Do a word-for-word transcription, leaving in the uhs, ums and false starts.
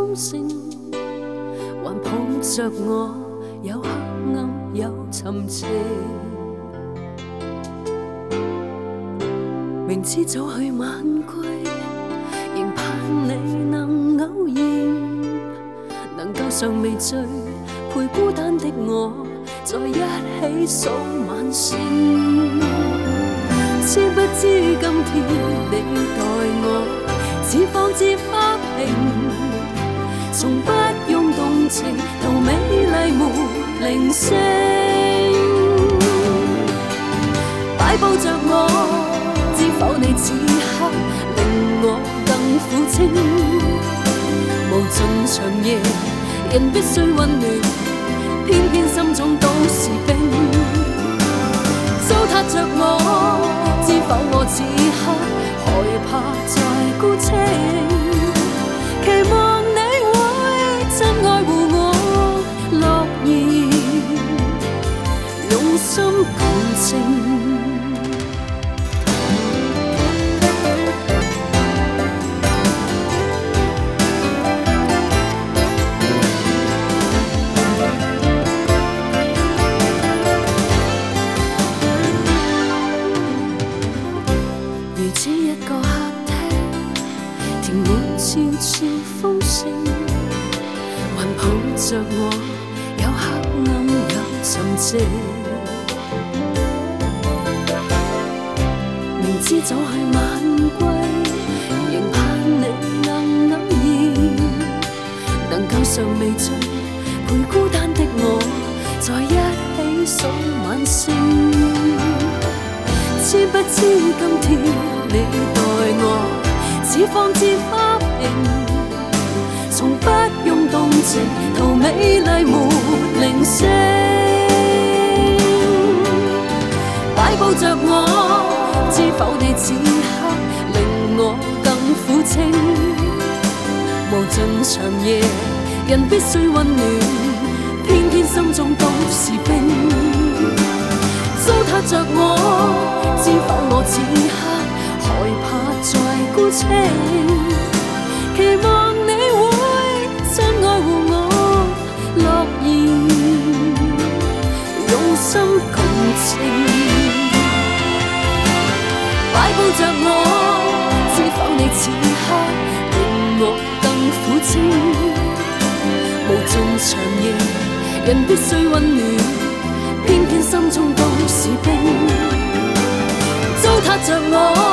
豐盛，還抱着我，有黑暗有沉寂。明知早去晚歸，仍盼你能偶然，能夠尚未醉，陪孤單的我，在一起數晚星。知不知今天你待我，似放置花瓶，從不用動情，圖美麗沒鈴聲，擺佈着我，知否你此刻令我更苦清。無盡長夜，人必須溫暖，偏偏心中都是冰。糟蹋着我，知否我此刻害怕再孤清，期望你會真愛護我，樂意用心共情。如此一個客廳，填滿悄悄風聲，還抱着我，有黑暗有沉寂。明知早去晚歸，仍盼你能偶然，能夠尚未醉，陪孤單的我，在一起數晚星。知不知今天你待我，似放置花瓶，從不用動情，圖美麗沒鈴聲，擺佈着我，知否你此刻令我更苦清。無盡長夜，人必須溫暖，偏偏心中都是冰。糟蹋着我，知否我此刻害怕再孤清，期望你會真愛護我，樂意用心共情。擺佈着我，知否你此刻令我更苦清。無盡長夜，人必須溫暖，偏偏心中都是冰。糟蹋着我，